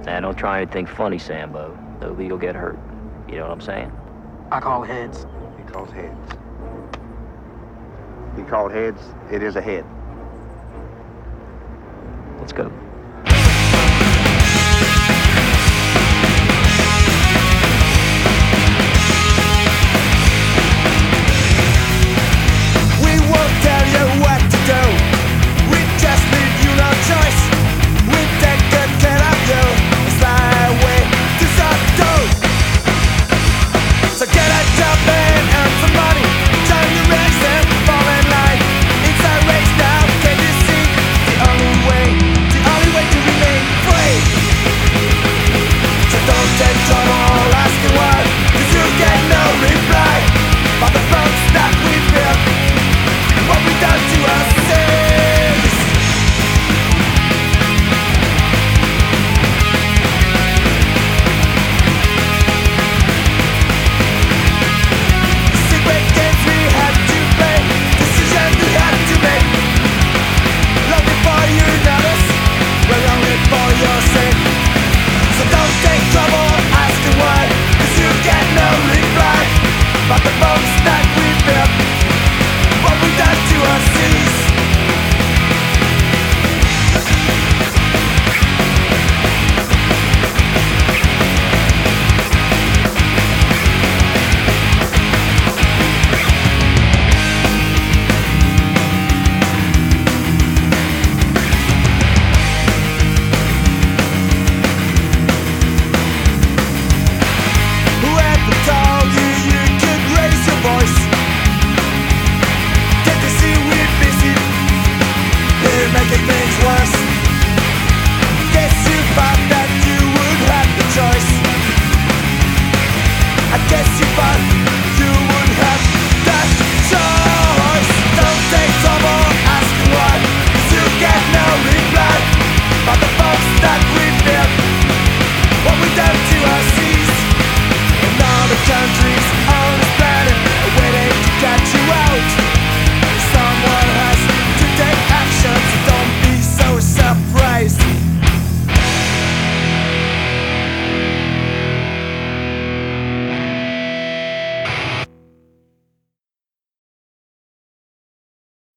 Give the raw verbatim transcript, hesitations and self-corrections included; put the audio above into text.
Now, don't try anything funny, Sambo. Nobody will get hurt. You know what I'm saying? I call heads. He calls heads. He called heads. It is a head. Let's go.